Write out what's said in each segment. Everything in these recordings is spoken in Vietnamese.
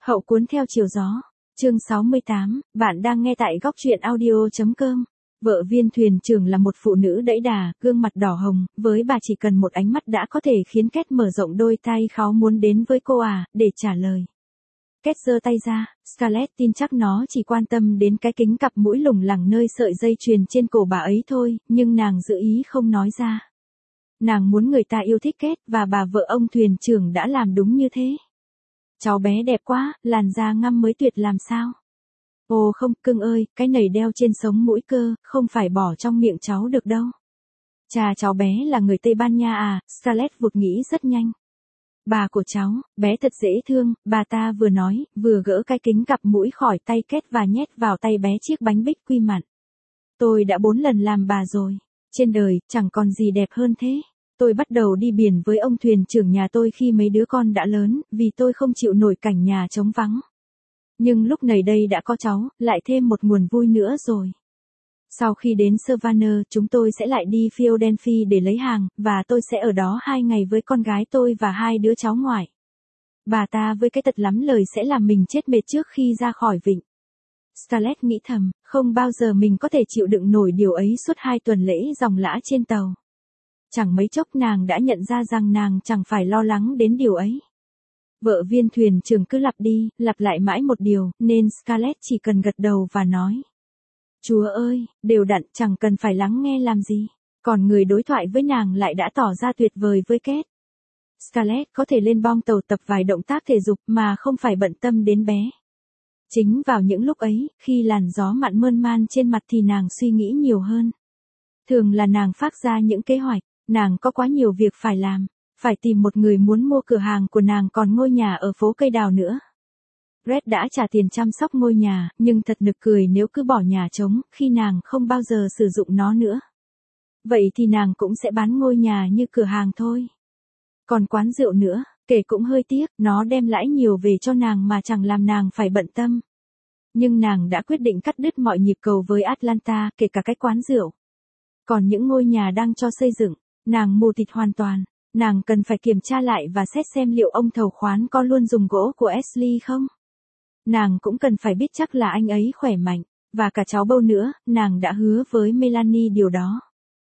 Hậu cuốn theo chiều gió. Chương 68, bạn đang nghe tại góc truyện audio.com. Vợ viên thuyền trưởng là một phụ nữ đẫy đà, gương mặt đỏ hồng, với bà chỉ cần một ánh mắt đã có thể khiến Kate mở rộng đôi tay kháu muốn đến với cô để trả lời. Kate giơ tay ra, Scarlett tin chắc nó chỉ quan tâm đến cái kính cặp mũi lủng lẳng nơi sợi dây chuyền trên cổ bà ấy thôi, nhưng nàng giữ ý không nói ra. Nàng muốn người ta yêu thích Kate và bà vợ ông thuyền trưởng đã làm đúng như thế. Cháu bé đẹp quá, làn da ngăm mới tuyệt làm sao? Ồ không, cưng ơi, cái nẩy đeo trên sống mũi cơ, không phải bỏ trong miệng cháu được đâu. Chà, cháu bé là người Tây Ban Nha à? Scarlett vụt nghĩ rất nhanh. Bà của cháu, bé thật dễ thương, bà ta vừa nói, vừa gỡ cái kính cặp mũi khỏi tay Kate và nhét vào tay bé chiếc bánh bích quy mặn. Tôi đã 4 lần làm bà rồi. Trên đời, chẳng còn gì đẹp hơn thế. Tôi bắt đầu đi biển với ông thuyền trưởng nhà tôi khi mấy đứa con đã lớn, vì tôi không chịu nổi cảnh nhà trống vắng. Nhưng lúc này đây đã có cháu, lại thêm một nguồn vui nữa rồi. Sau khi đến Savannah, chúng tôi sẽ lại đi Philadelphia để lấy hàng, và tôi sẽ ở đó 2 ngày với con gái tôi và 2 đứa cháu ngoại. Bà ta với cái tật lắm lời sẽ làm mình chết mệt trước khi ra khỏi vịnh. Scarlett nghĩ thầm, không bao giờ mình có thể chịu đựng nổi điều ấy suốt 2 tuần lễ ròng rã trên tàu. Chẳng mấy chốc nàng đã nhận ra rằng nàng chẳng phải lo lắng đến điều ấy. Vợ viên thuyền trưởng cứ lặp đi, lặp lại mãi một điều, nên Scarlett chỉ cần gật đầu và nói. Chúa ơi, đều đặn, chẳng cần phải lắng nghe làm gì. Còn người đối thoại với nàng lại đã tỏ ra tuyệt vời với Kate. Scarlett có thể lên bong tàu tập vài động tác thể dục mà không phải bận tâm đến bé. Chính vào những lúc ấy, khi làn gió mặn mơn man trên mặt thì nàng suy nghĩ nhiều hơn. Thường là nàng phát ra những kế hoạch, nàng có quá nhiều việc phải làm, phải tìm một người muốn mua cửa hàng của nàng còn ngôi nhà ở phố Cây Đào nữa. Red đã trả tiền chăm sóc ngôi nhà, nhưng thật nực cười nếu cứ bỏ nhà trống, khi nàng không bao giờ sử dụng nó nữa. Vậy thì nàng cũng sẽ bán ngôi nhà như cửa hàng thôi. Còn quán rượu nữa, kể cũng hơi tiếc, nó đem lãi nhiều về cho nàng mà chẳng làm nàng phải bận tâm. Nhưng nàng đã quyết định cắt đứt mọi nhịp cầu với Atlanta, kể cả cái quán rượu. Còn những ngôi nhà đang cho xây dựng, nàng mù tịt hoàn toàn. Nàng cần phải kiểm tra lại và xét xem liệu ông thầu khoán có luôn dùng gỗ của Ashley không. Nàng cũng cần phải biết chắc là anh ấy khỏe mạnh, và cả cháu bâu nữa, nàng đã hứa với Melanie điều đó.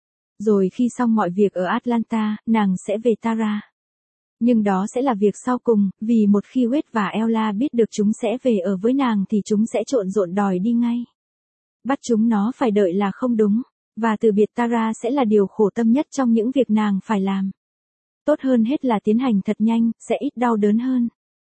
Rồi khi xong mọi việc ở Atlanta, nàng sẽ về Tara. Nhưng đó sẽ là việc sau cùng, vì một khi Wade và Ella biết được chúng sẽ về ở với nàng thì chúng sẽ trộn rộn đòi đi ngay. Bắt chúng nó phải đợi là không đúng, và từ biệt Tara sẽ là điều khổ tâm nhất trong những việc nàng phải làm. Tốt hơn hết là tiến hành thật nhanh, sẽ ít đau đớn hơn.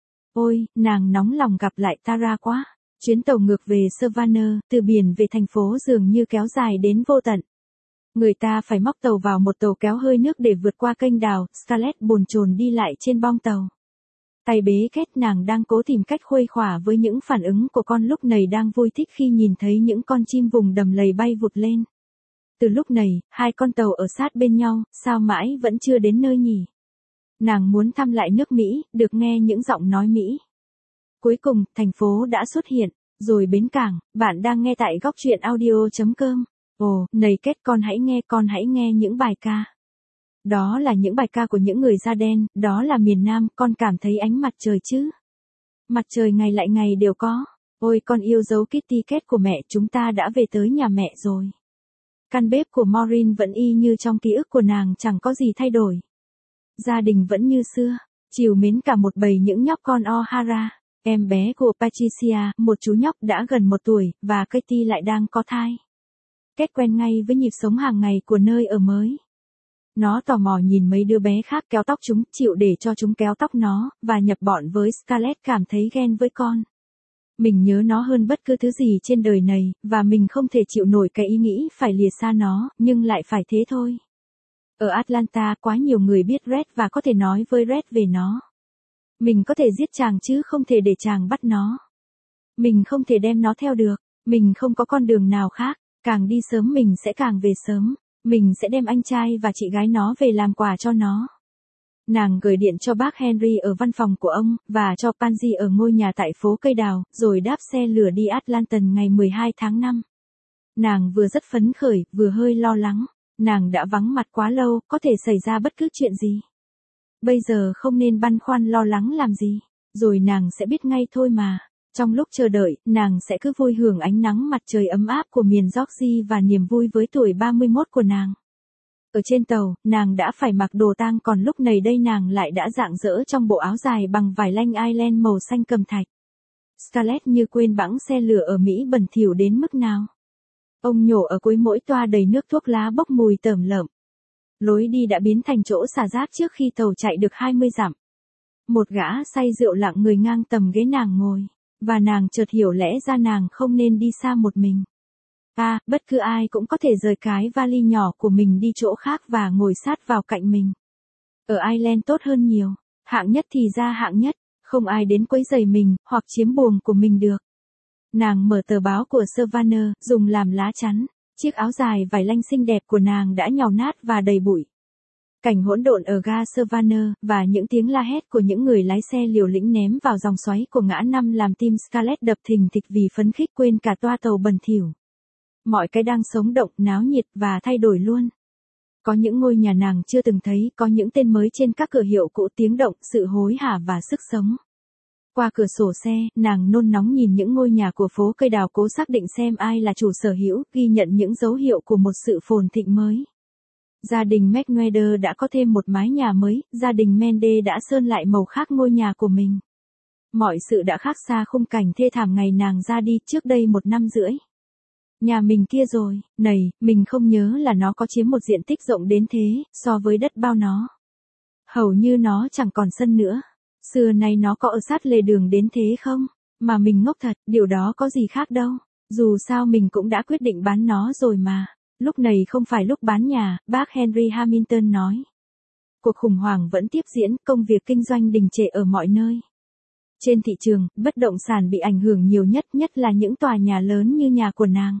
Ôi, nàng nóng lòng gặp lại Tara quá. Chuyến tàu ngược về Savannah, từ biển về thành phố dường như kéo dài đến vô tận. Người ta phải móc tàu vào một tàu kéo hơi nước để vượt qua kênh đào, Scarlett bồn chồn đi lại trên bong tàu. Tay bế Kate, nàng đang cố tìm cách khuây khỏa với những phản ứng của con lúc này đang vui thích khi nhìn thấy những con chim vùng đầm lầy bay vụt lên. Từ lúc này, 2 con tàu ở sát bên nhau, sao mãi vẫn chưa đến nơi nhỉ? Nàng muốn thăm lại nước Mỹ, được nghe những giọng nói Mỹ. Cuối cùng, thành phố đã xuất hiện, rồi bến cảng, bạn đang nghe tại góc truyện audio.com. Ồ, này Kate, con hãy nghe những bài ca. Đó là những bài ca của những người da đen, đó là miền Nam, con cảm thấy ánh mặt trời chứ? Mặt trời ngày lại ngày đều có. Ôi con yêu dấu Kitty Cat của mẹ, chúng ta đã về tới nhà mẹ rồi. Căn bếp của Maureen vẫn y như trong ký ức của nàng, chẳng có gì thay đổi. Gia đình vẫn như xưa, trìu mến cả một bầy những nhóc con O'Hara. Em bé của Patricia, một chú nhóc đã gần 1 tuổi, và Katie lại đang có thai. Kate quen ngay với nhịp sống hàng ngày của nơi ở mới. Nó tò mò nhìn mấy đứa bé khác kéo tóc chúng, chịu để cho chúng kéo tóc nó, và nhập bọn với Scarlett, cảm thấy ghen với con. Mình nhớ nó hơn bất cứ thứ gì trên đời này, và mình không thể chịu nổi cái ý nghĩ phải lìa xa nó, nhưng lại phải thế thôi. Ở Atlanta, quá nhiều người biết Red và có thể nói với Red về nó. Mình có thể giết chàng chứ không thể để chàng bắt nó. Mình không thể đem nó theo được, mình không có con đường nào khác, càng đi sớm mình sẽ càng về sớm, mình sẽ đem anh trai và chị gái nó về làm quà cho nó. Nàng gửi điện cho bác Henry ở văn phòng của ông, và cho Pansy ở ngôi nhà tại phố Cây Đào, rồi đáp xe lửa đi Atlanta ngày 12 tháng 5. Nàng vừa rất phấn khởi, vừa hơi lo lắng. Nàng đã vắng mặt quá lâu, có thể xảy ra bất cứ chuyện gì. Bây giờ không nên băn khoăn lo lắng làm gì. Rồi nàng sẽ biết ngay thôi mà. Trong lúc chờ đợi, nàng sẽ cứ vui hưởng ánh nắng mặt trời ấm áp của miền Georgia và niềm vui với tuổi 31 của nàng. Ở trên tàu, nàng đã phải mặc đồ tang, còn lúc này đây nàng lại đã rạng rỡ trong bộ áo dài bằng vải lanh Ireland màu xanh cẩm thạch. Scarlett như quên bẵng xe lửa ở Mỹ bẩn thỉu đến mức nào. Ông nhổ ở cuối mỗi toa đầy nước thuốc lá bốc mùi tởm lợm. Lối đi đã biến thành chỗ xả rác trước khi tàu chạy được 20 dặm. Một gã say rượu lặng người ngang tầm ghế nàng ngồi, và nàng chợt hiểu lẽ ra nàng không nên đi xa một mình. Bất cứ ai cũng có thể rời cái vali nhỏ của mình đi chỗ khác và ngồi sát vào cạnh mình. Ở Ireland tốt hơn nhiều, hạng nhất thì ra hạng nhất, không ai đến quấy rầy mình, hoặc chiếm buồng của mình được. Nàng mở tờ báo của Savannah, dùng làm lá chắn, chiếc áo dài vải lanh xinh đẹp của nàng đã nhàu nát và đầy bụi. Cảnh hỗn độn ở ga Savannah, và những tiếng la hét của những người lái xe liều lĩnh ném vào dòng xoáy của ngã năm làm tim Scarlett đập thình thịch vì phấn khích quên cả toa tàu bẩn thỉu. Mọi cái đang sống động, náo nhiệt và thay đổi luôn. Có những ngôi nhà nàng chưa từng thấy, có những tên mới trên các cửa hiệu cũ, tiếng động, sự hối hả và sức sống. Qua cửa sổ xe, nàng nôn nóng nhìn những ngôi nhà của phố cây đào, cố xác định xem ai là chủ sở hữu, ghi nhận những dấu hiệu của một sự phồn thịnh mới. Gia đình McNader đã có thêm một mái nhà mới, gia đình Mende đã sơn lại màu khác ngôi nhà của mình. Mọi sự đã khác xa khung cảnh thê thảm ngày nàng ra đi trước đây 1 năm rưỡi. Nhà mình kia rồi, này, mình không nhớ là nó có chiếm một diện tích rộng đến thế, so với đất bao nó. Hầu như nó chẳng còn sân nữa. Xưa nay nó có ở sát lề đường đến thế không? Mà mình ngốc thật, điều đó có gì khác đâu. Dù sao mình cũng đã quyết định bán nó rồi mà. Lúc này không phải lúc bán nhà, bác Henry Hamilton nói. Cuộc khủng hoảng vẫn tiếp diễn, công việc kinh doanh đình trệ ở mọi nơi. Trên thị trường, bất động sản bị ảnh hưởng nhiều nhất là những tòa nhà lớn như nhà của nàng.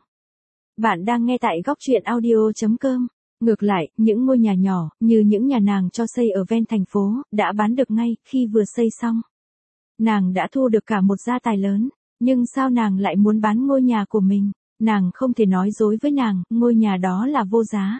Bạn đang nghe tại góc truyện audio.com. Ngược lại, những ngôi nhà nhỏ, như những nhà nàng cho xây ở ven thành phố, đã bán được ngay khi vừa xây xong. Nàng đã thu được cả một gia tài lớn, nhưng sao nàng lại muốn bán ngôi nhà của mình? Nàng không thể nói dối với nàng, ngôi nhà đó là vô giá.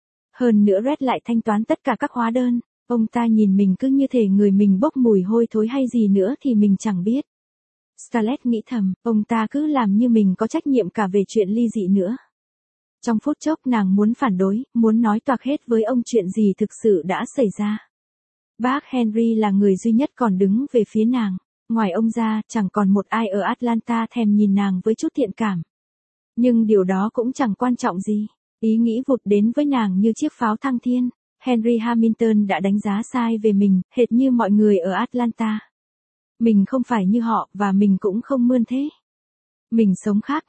Hơn nữa Red lại thanh toán tất cả các hóa đơn. Ông ta nhìn mình cứ như thể người mình bốc mùi hôi thối hay gì nữa thì mình chẳng biết. Scarlett nghĩ thầm, ông ta cứ làm như mình có trách nhiệm cả về chuyện ly dị nữa. Trong phút chốc nàng muốn phản đối, muốn nói toạc hết với ông chuyện gì thực sự đã xảy ra. Bác Henry là người duy nhất còn đứng về phía nàng. Ngoài ông ra, chẳng còn một ai ở Atlanta thèm nhìn nàng với chút thiện cảm. Nhưng điều đó cũng chẳng quan trọng gì. Ý nghĩ vụt đến với nàng như chiếc pháo thăng thiên. Henry Hamilton đã đánh giá sai về mình, hệt như mọi người ở Atlanta. Mình không phải như họ, và mình cũng không mươn thế. Mình sống khác,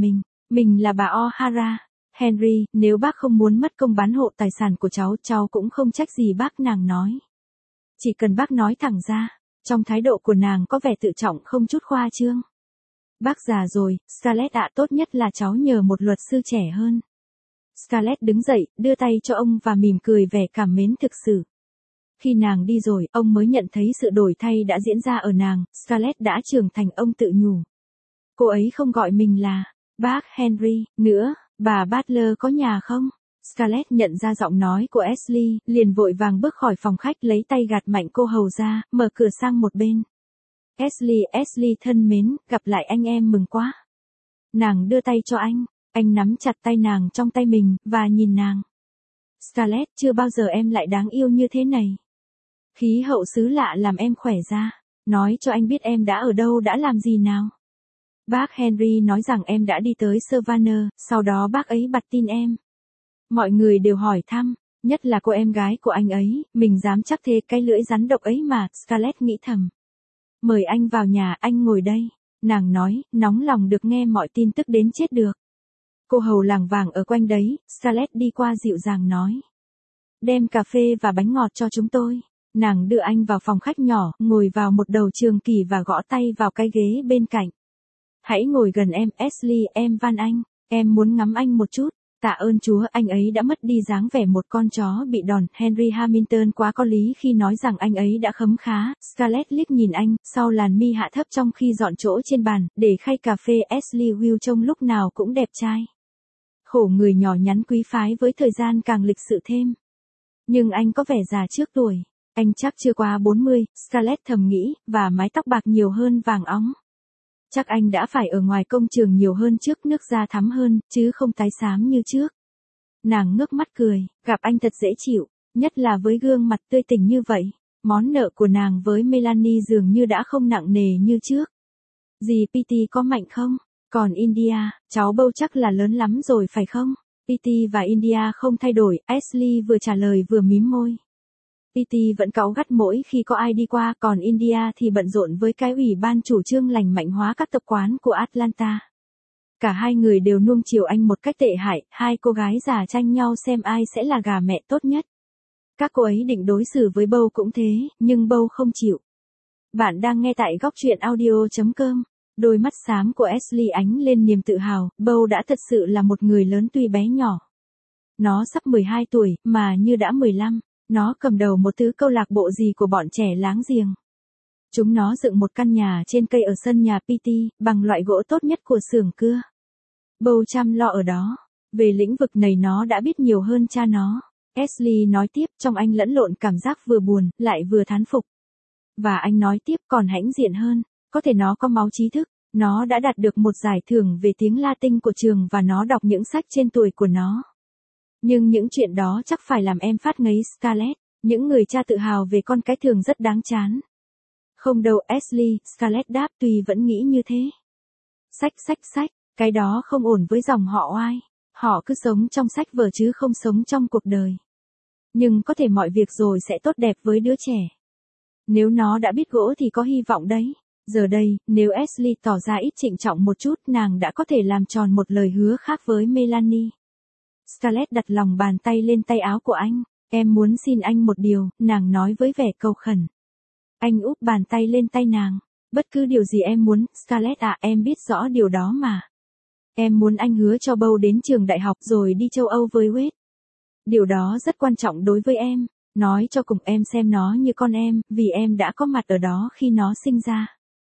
mình là bà O'Hara. Henry, nếu bác không muốn mất công bán hộ tài sản của cháu cũng không trách gì bác, nàng nói. Chỉ cần bác nói thẳng ra. Trong thái độ của nàng có vẻ tự trọng không chút khoa trương. Bác già rồi, Scarlett ạ, tốt nhất là cháu nhờ một luật sư trẻ hơn. Scarlett đứng dậy, đưa tay cho ông và mỉm cười vẻ cảm mến thực sự. Khi nàng đi rồi, ông mới nhận thấy sự đổi thay đã diễn ra ở nàng, Scarlett đã trưởng thành, ông tự nhủ. Cô ấy không gọi mình là bác Henry nữa. Bà Butler có nhà không? Scarlett nhận ra giọng nói của Ashley, liền vội vàng bước khỏi phòng khách, lấy tay gạt mạnh cô hầu ra, mở cửa sang một bên. Ashley thân mến, gặp lại anh em mừng quá. Nàng đưa tay cho anh nắm chặt tay nàng trong tay mình, và nhìn nàng. Scarlett, chưa bao giờ em lại đáng yêu như thế này. Khí hậu xứ lạ làm em khỏe ra. Nói cho anh biết em đã ở đâu, đã làm gì nào. Bác Henry nói rằng em đã đi tới Savannah, sau đó bác ấy bặt tin em. Mọi người đều hỏi thăm, nhất là cô em gái của anh ấy, mình dám chắc thế, cái lưỡi rắn độc ấy mà, Scarlett nghĩ thầm. Mời anh vào nhà, anh ngồi đây. Nàng nói, nóng lòng được nghe mọi tin tức đến chết được. Cô hầu làng vàng ở quanh đấy, Scarlett đi qua dịu dàng nói. Đem cà phê và bánh ngọt cho chúng tôi. Nàng đưa anh vào phòng khách nhỏ, ngồi vào một đầu trường kỳ và gõ tay vào cái ghế bên cạnh. Hãy ngồi gần em, Ashley, em van anh. Em muốn ngắm anh một chút. Tạ ơn Chúa, anh ấy đã mất đi dáng vẻ một con chó bị đòn. Henry Hamilton quá có lý khi nói rằng anh ấy đã khấm khá. Scarlett liếc nhìn anh, sau làn mi hạ thấp trong khi dọn chỗ trên bàn, để khay cà phê. Ashley Will trông lúc nào cũng đẹp trai. Khổ người nhỏ nhắn quý phái với thời gian càng lịch sự thêm. Nhưng anh có vẻ già trước tuổi. Anh chắc chưa qua 40, Scarlett thầm nghĩ, và mái tóc bạc nhiều hơn vàng óng. Chắc anh đã phải ở ngoài công trường nhiều hơn trước, nước da thắm hơn, chứ không tái xám như trước. Nàng ngước mắt cười, gặp anh thật dễ chịu, nhất là với gương mặt tươi tỉnh như vậy. Món nợ của nàng với Melanie dường như đã không nặng nề như trước. Dì Petey có mạnh không? Còn India, cháu bâu chắc là lớn lắm rồi phải không? Petey và India không thay đổi, Ashley vừa trả lời vừa mím môi. Petey vẫn cáu gắt mỗi khi có ai đi qua, còn India thì bận rộn với cái ủy ban chủ trương lành mạnh hóa các tập quán của Atlanta. Cả hai người đều nuông chiều anh một cách tệ hại, hai cô gái già tranh nhau xem ai sẽ là gà mẹ tốt nhất. Các cô ấy định đối xử với Beau cũng thế, nhưng Beau không chịu. Bạn đang nghe tại góc truyện audio.com. Đôi mắt xám của Ashley ánh lên niềm tự hào, Beau đã thật sự là một người lớn tuy bé nhỏ. Nó sắp 12 tuổi, mà như đã 15. Nó cầm đầu một thứ câu lạc bộ gì của bọn trẻ láng giềng. Chúng nó dựng một căn nhà trên cây ở sân nhà Petey, bằng loại gỗ tốt nhất của xưởng cưa. Beau chăm lo ở đó. Về lĩnh vực này nó đã biết nhiều hơn cha nó. Ashley nói tiếp, trong anh lẫn lộn cảm giác vừa buồn, lại vừa thán phục. Và anh nói tiếp còn hãnh diện hơn, có thể nó có máu trí thức, nó đã đạt được một giải thưởng về tiếng Latin của trường và nó đọc những sách trên tuổi của nó. Nhưng những chuyện đó chắc phải làm em phát ngấy Scarlett, những người cha tự hào về con cái thường rất đáng chán. Không đâu Ashley, Scarlett đáp tuy vẫn nghĩ như thế. Sách, cái đó không ổn với dòng họ oai. Họ cứ sống trong sách vở chứ không sống trong cuộc đời. Nhưng có thể mọi việc rồi sẽ tốt đẹp với đứa trẻ. Nếu nó đã biết gỗ thì có hy vọng đấy. Giờ đây, nếu Ashley tỏ ra ít trịnh trọng một chút, nàng đã có thể làm tròn một lời hứa khác với Melanie. Scarlett đặt lòng bàn tay lên tay áo của anh. Em muốn xin anh một điều, nàng nói với vẻ cầu khẩn. Anh úp bàn tay lên tay nàng. Bất cứ điều gì em muốn, Scarlett à, em biết rõ điều đó mà. Em muốn anh hứa cho Beau đến trường đại học rồi đi châu Âu với Wade. Điều đó rất quan trọng đối với em. Nói cho cùng em xem nó như con em, vì em đã có mặt ở đó khi nó sinh ra.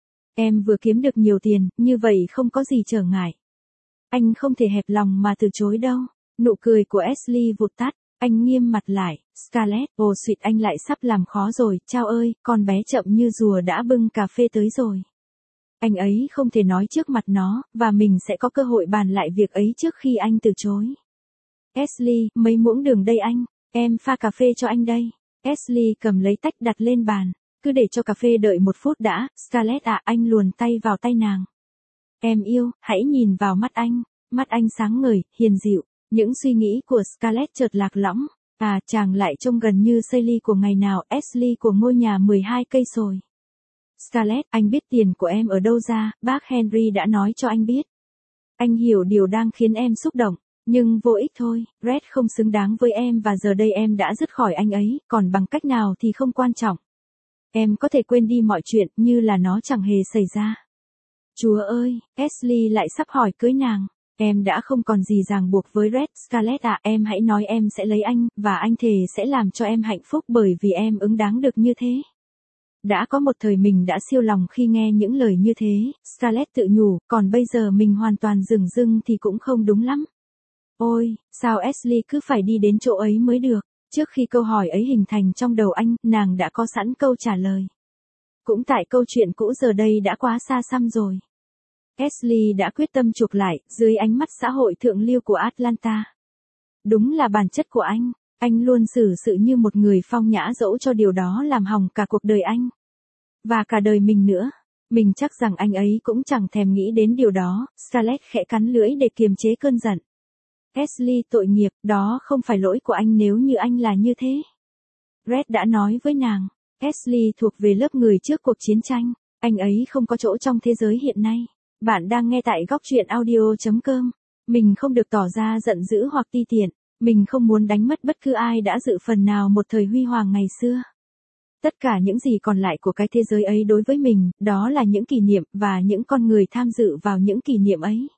Em vừa kiếm được nhiều tiền, như vậy không có gì trở ngại. Anh không thể hẹp lòng mà từ chối đâu. Nụ cười của Ashley vụt tắt, anh nghiêm mặt lại. Scarlett, ồ suýt anh lại sắp làm khó rồi, chao ơi, con bé chậm như rùa đã bưng cà phê tới rồi. Anh ấy không thể nói trước mặt nó, và mình sẽ có cơ hội bàn lại việc ấy trước khi anh từ chối. Ashley, mấy muỗng đường đây anh, em pha cà phê cho anh đây. Ashley cầm lấy tách đặt lên bàn, cứ để cho cà phê đợi 1 phút đã. Scarlett à, anh luồn tay vào tay nàng. Em yêu, hãy nhìn vào mắt anh sáng ngời, hiền dịu. Những suy nghĩ của Scarlett chợt lạc lõng. À, chàng lại trông gần như Sally của ngày nào, Ashley của ngôi nhà 12 cây sồi. Scarlett, anh biết tiền của em ở đâu ra, bác Henry đã nói cho anh biết. Anh hiểu điều đang khiến em xúc động, nhưng vô ích thôi, Red không xứng đáng với em và giờ đây em đã dứt khỏi anh ấy, còn bằng cách nào thì không quan trọng. Em có thể quên đi mọi chuyện như là nó chẳng hề xảy ra. Chúa ơi, Ashley lại sắp hỏi cưới nàng. Em đã không còn gì ràng buộc với Red. Scarlett à, em hãy nói em sẽ lấy anh, và anh thề sẽ làm cho em hạnh phúc bởi vì em ứng đáng được như thế. Đã có một thời mình đã siêu lòng khi nghe những lời như thế, Scarlett tự nhủ, còn bây giờ mình hoàn toàn dửng dưng thì cũng không đúng lắm. Ôi, sao Ashley cứ phải đi đến chỗ ấy mới được? Trước khi câu hỏi ấy hình thành trong đầu anh, nàng đã có sẵn câu trả lời. Cũng tại câu chuyện cũ giờ đây đã quá xa xăm rồi. Ashley đã quyết tâm chuộc lại, dưới ánh mắt xã hội thượng lưu của Atlanta. Đúng là bản chất của anh luôn xử sự như một người phong nhã dẫu cho điều đó làm hỏng cả cuộc đời anh. Và cả đời mình nữa. Mình chắc rằng anh ấy cũng chẳng thèm nghĩ đến điều đó. Scarlett khẽ cắn lưỡi để kiềm chế cơn giận. Ashley tội nghiệp, đó không phải lỗi của anh nếu như anh là như thế. Red đã nói với nàng. Ashley thuộc về lớp người trước cuộc chiến tranh. Anh ấy không có chỗ trong thế giới hiện nay. Bạn đang nghe tại góc truyện audio.com. Mình không được tỏ ra giận dữ hoặc ti tiện. Mình không muốn đánh mất bất cứ ai đã dự phần nào một thời huy hoàng ngày xưa. Tất cả những gì còn lại của cái thế giới ấy đối với mình, đó là những kỷ niệm và những con người tham dự vào những kỷ niệm ấy.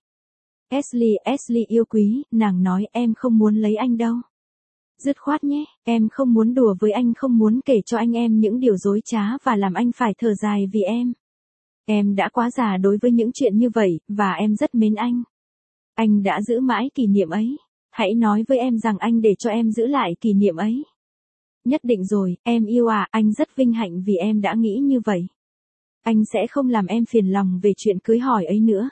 Ashley yêu quý, nàng nói em không muốn lấy anh đâu. Dứt khoát nhé, em không muốn đùa với anh, không muốn kể cho anh em những điều dối trá và làm anh phải thở dài vì em. Em đã quá già đối với những chuyện như vậy, và em rất mến anh. Anh đã giữ mãi kỷ niệm ấy. Hãy nói với em rằng anh để cho em giữ lại kỷ niệm ấy. Nhất định rồi, em yêu à, anh rất vinh hạnh vì em đã nghĩ như vậy. Anh sẽ không làm em phiền lòng về chuyện cưới hỏi ấy nữa.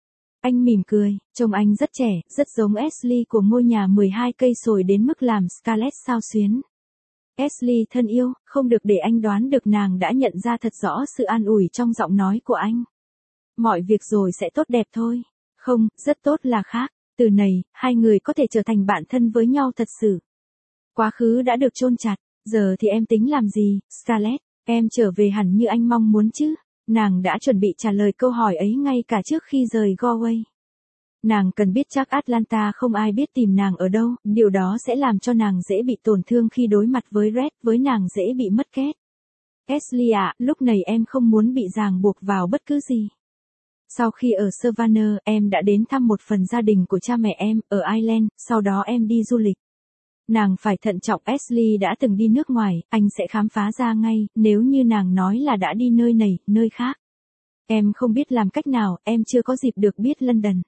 Anh mỉm cười, trông anh rất trẻ, rất giống Ashley của ngôi nhà 12 cây sồi đến mức làm Scarlett xao xuyến. Ashley thân yêu, không được để anh đoán được nàng đã nhận ra thật rõ sự an ủi trong giọng nói của anh. Mọi việc rồi sẽ tốt đẹp thôi. Không, rất tốt là khác. Từ này, hai người có thể trở thành bạn thân với nhau thật sự. Quá khứ đã được chôn chặt, giờ thì em tính làm gì, Scarlett? Em trở về hẳn như anh mong muốn chứ? Nàng đã chuẩn bị trả lời câu hỏi ấy ngay cả trước khi rời Galway. Nàng cần biết chắc Atlanta không ai biết tìm nàng ở đâu, điều đó sẽ làm cho nàng dễ bị tổn thương khi đối mặt với Red, với nàng dễ bị mất kết. Ashley ạ, lúc này em không muốn bị ràng buộc vào bất cứ gì. Sau khi ở Savannah, em đã đến thăm một phần gia đình của cha mẹ em, ở Ireland, sau đó em đi du lịch. Nàng phải thận trọng, Ashley đã từng đi nước ngoài, anh sẽ khám phá ra ngay, nếu như nàng nói là đã đi nơi này, nơi khác. Em không biết làm cách nào, em chưa có dịp được biết London.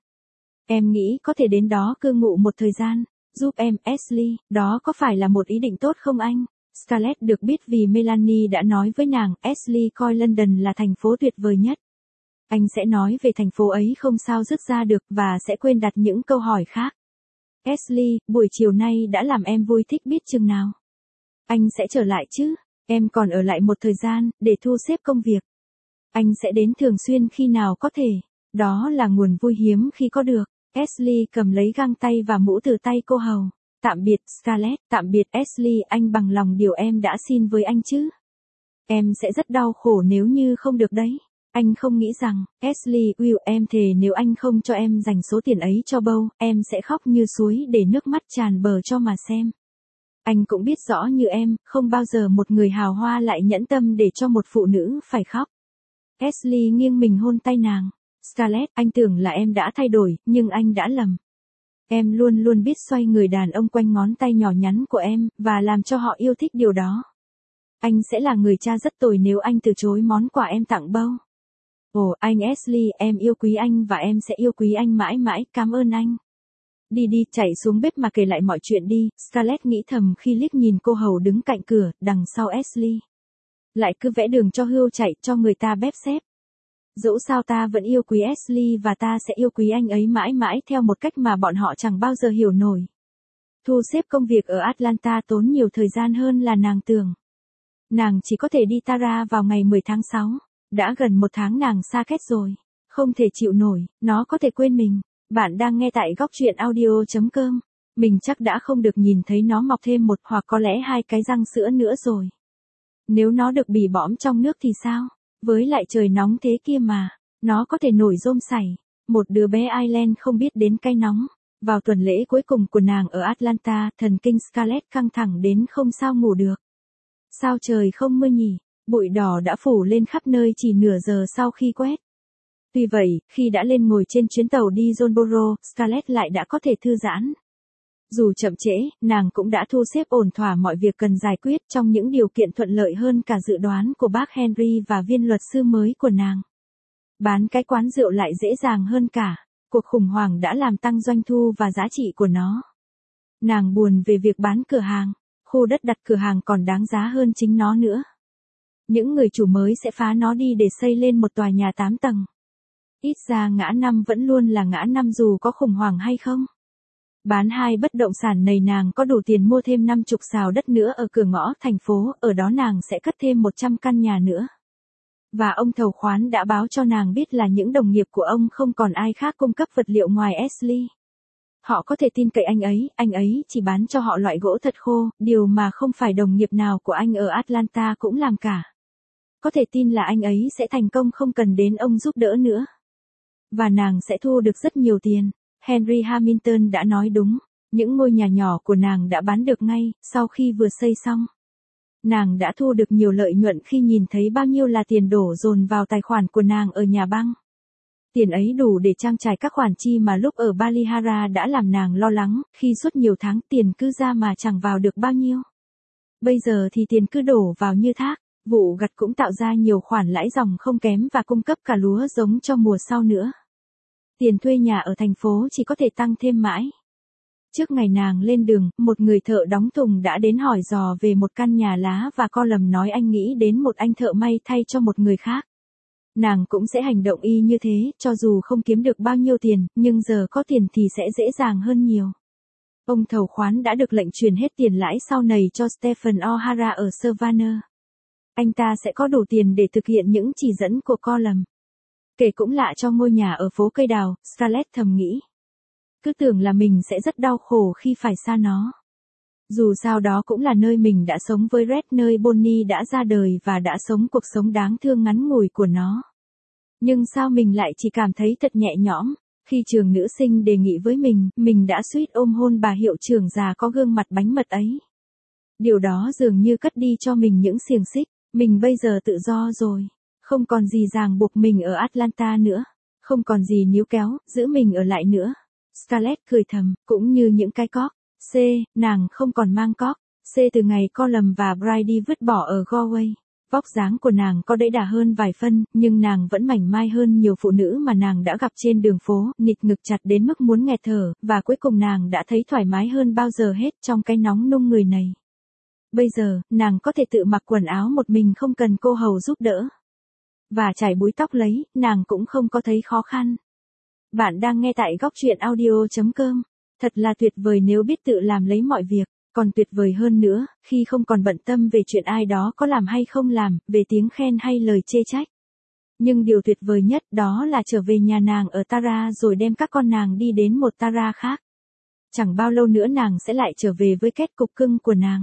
Em nghĩ có thể đến đó cư ngụ một thời gian, giúp em, Ashley, đó có phải là một ý định tốt không anh? Scarlett được biết vì Melanie đã nói với nàng, Ashley coi London là thành phố tuyệt vời nhất. Anh sẽ nói về thành phố ấy không sao dứt ra được và sẽ quên đặt những câu hỏi khác. Ashley, buổi chiều nay đã làm em vui thích biết chừng nào. Anh sẽ trở lại chứ, em còn ở lại một thời gian, để thu xếp công việc. Anh sẽ đến thường xuyên khi nào có thể, đó là nguồn vui hiếm khi có được. Ashley cầm lấy găng tay và mũ từ tay cô hầu. Tạm biệt Scarlett, tạm biệt Ashley, anh bằng lòng điều em đã xin với anh chứ. Em sẽ rất đau khổ nếu như không được đấy. Anh không nghĩ rằng, Ashley, Will, em thề nếu anh không cho em dành số tiền ấy cho Beau, em sẽ khóc như suối để nước mắt tràn bờ cho mà xem. Anh cũng biết rõ như em, không bao giờ một người hào hoa lại nhẫn tâm để cho một phụ nữ phải khóc. Ashley nghiêng mình hôn tay nàng. Scarlett, anh tưởng là em đã thay đổi, nhưng anh đã lầm. Em luôn luôn biết xoay người đàn ông quanh ngón tay nhỏ nhắn của em, và làm cho họ yêu thích điều đó. Anh sẽ là người cha rất tồi nếu anh từ chối món quà em tặng Beau. Ồ, anh Ashley, em yêu quý anh và em sẽ yêu quý anh mãi mãi, cảm ơn anh. Đi đi, chạy xuống bếp mà kể lại mọi chuyện đi, Scarlett nghĩ thầm khi liếc nhìn cô hầu đứng cạnh cửa, đằng sau Ashley. Lại cứ vẽ đường cho hươu chạy, cho người ta bếp xếp. Dẫu sao ta vẫn yêu quý Ashley và ta sẽ yêu quý anh ấy mãi mãi theo một cách mà bọn họ chẳng bao giờ hiểu nổi. Thu xếp công việc ở Atlanta tốn nhiều thời gian hơn là nàng tưởng. Nàng chỉ có thể đi Tara vào ngày 10 tháng 6. Đã gần một tháng nàng xa cách rồi. Không thể chịu nổi, nó có thể quên mình. Bạn đang nghe tại góc truyện audio.com. Mình chắc đã không được nhìn thấy nó mọc thêm một hoặc có lẽ hai cái răng sữa nữa rồi. Nếu nó được bì bõm trong nước thì sao? Với lại trời nóng thế kia mà, nó có thể nổi rôm sảy. Một đứa bé Ireland không biết đến cay nóng. Vào tuần lễ cuối cùng của nàng ở Atlanta, thần kinh Scarlett căng thẳng đến không sao ngủ được. Sao trời không mưa nhỉ? Bụi đỏ đã phủ lên khắp nơi chỉ nửa giờ sau khi quét. Tuy vậy, khi đã lên ngồi trên chuyến tàu đi Johnboro, Scarlett lại đã có thể thư giãn. Dù chậm trễ, nàng cũng đã thu xếp ổn thỏa mọi việc cần giải quyết trong những điều kiện thuận lợi hơn cả dự đoán của bác Henry và viên luật sư mới của nàng. Bán cái quán rượu lại dễ dàng hơn cả. Cuộc khủng hoảng đã làm tăng doanh thu và giá trị của nó. Nàng buồn về việc bán cửa hàng. Khu đất đặt cửa hàng còn đáng giá hơn chính nó nữa. Những người chủ mới sẽ phá nó đi để xây lên một tòa nhà 8 tầng. Ít ra ngã năm vẫn luôn là ngã năm dù có khủng hoảng hay không. Bán hai bất động sản này nàng có đủ tiền mua thêm 50 sào đất nữa ở cửa ngõ thành phố, ở đó nàng sẽ cất thêm 100 căn nhà nữa. Và ông thầu khoán đã báo cho nàng biết là những đồng nghiệp của ông không còn ai khác cung cấp vật liệu ngoài Ashley. Họ có thể tin cậy anh ấy chỉ bán cho họ loại gỗ thật khô, điều mà không phải đồng nghiệp nào của anh ở Atlanta cũng làm cả. Có thể tin là anh ấy sẽ thành công không cần đến ông giúp đỡ nữa. Và nàng sẽ thu được rất nhiều tiền. Henry Hamilton đã nói đúng, những ngôi nhà nhỏ của nàng đã bán được ngay, sau khi vừa xây xong. Nàng đã thu được nhiều lợi nhuận khi nhìn thấy bao nhiêu là tiền đổ dồn vào tài khoản của nàng ở nhà băng. Tiền ấy đủ để trang trải các khoản chi mà lúc ở Ballyhara đã làm nàng lo lắng, khi suốt nhiều tháng tiền cứ ra mà chẳng vào được bao nhiêu. Bây giờ thì tiền cứ đổ vào như thác, vụ gặt cũng tạo ra nhiều khoản lãi dòng không kém và cung cấp cả lúa giống cho mùa sau nữa. Tiền thuê nhà ở thành phố chỉ có thể tăng thêm mãi. Trước ngày nàng lên đường, một người thợ đóng thùng đã đến hỏi dò về một căn nhà lá và Colum nói anh nghĩ đến một anh thợ may thay cho một người khác. Nàng cũng sẽ hành động y như thế, cho dù không kiếm được bao nhiêu tiền, nhưng giờ có tiền thì sẽ dễ dàng hơn nhiều. Ông thầu khoán đã được lệnh truyền hết tiền lãi sau này cho Stephen O'Hara ở Savannah. Anh ta sẽ có đủ tiền để thực hiện những chỉ dẫn của Colum. Kể cũng lạ cho ngôi nhà ở phố cây đào, Scarlett thầm nghĩ. Cứ tưởng là mình sẽ rất đau khổ khi phải xa nó. Dù sao đó cũng là nơi mình đã sống với Red, nơi Bonnie đã ra đời và đã sống cuộc sống đáng thương ngắn ngủi của nó. Nhưng sao mình lại chỉ cảm thấy thật nhẹ nhõm, khi trường nữ sinh đề nghị với mình đã suýt ôm hôn bà hiệu trưởng già có gương mặt bánh mật ấy. Điều đó dường như cất đi cho mình những xiềng xích, mình bây giờ tự do rồi, không còn gì ràng buộc mình ở Atlanta nữa, không còn gì níu kéo, giữ mình ở lại nữa. Scarlett cười thầm, cũng như những cái cóc. C, nàng không còn mang cóc. C từ ngày Colum và Brady vứt bỏ ở Galway. Vóc dáng của nàng có đẫy đà hơn vài phân, nhưng nàng vẫn mảnh mai hơn nhiều phụ nữ mà nàng đã gặp trên đường phố, nịt ngực chặt đến mức muốn nghẹt thở, và cuối cùng nàng đã thấy thoải mái hơn bao giờ hết trong cái nóng nung người này. Bây giờ, nàng có thể tự mặc quần áo một mình không cần cô hầu giúp đỡ. Và chải búi tóc lấy, nàng cũng không có thấy khó khăn. Bạn đang nghe tại góc truyện audio.com. Thật là tuyệt vời nếu biết tự làm lấy mọi việc, còn tuyệt vời hơn nữa, khi không còn bận tâm về chuyện ai đó có làm hay không làm, về tiếng khen hay lời chê trách. Nhưng điều tuyệt vời nhất đó là trở về nhà nàng ở Tara rồi đem các con nàng đi đến một Tara khác. Chẳng bao lâu nữa nàng sẽ lại trở về với kết cục cưng của nàng.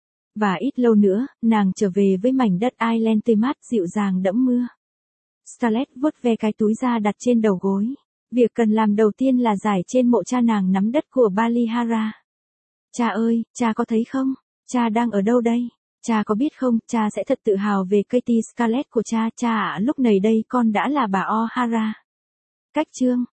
Và ít lâu nữa, nàng trở về với mảnh đất Ireland tươi mát dịu dàng đẫm mưa. Scarlett vuốt ve cái túi da đặt trên đầu gối. Việc cần làm đầu tiên là giải trên mộ cha nàng nắm đất của Ballyhara. Cha ơi, cha có thấy không? Cha đang ở đâu đây? Cha có biết không, cha sẽ thật tự hào về Katie Scarlett của cha. Cha ạ, lúc này đây con đã là bà O'Hara. Cách chương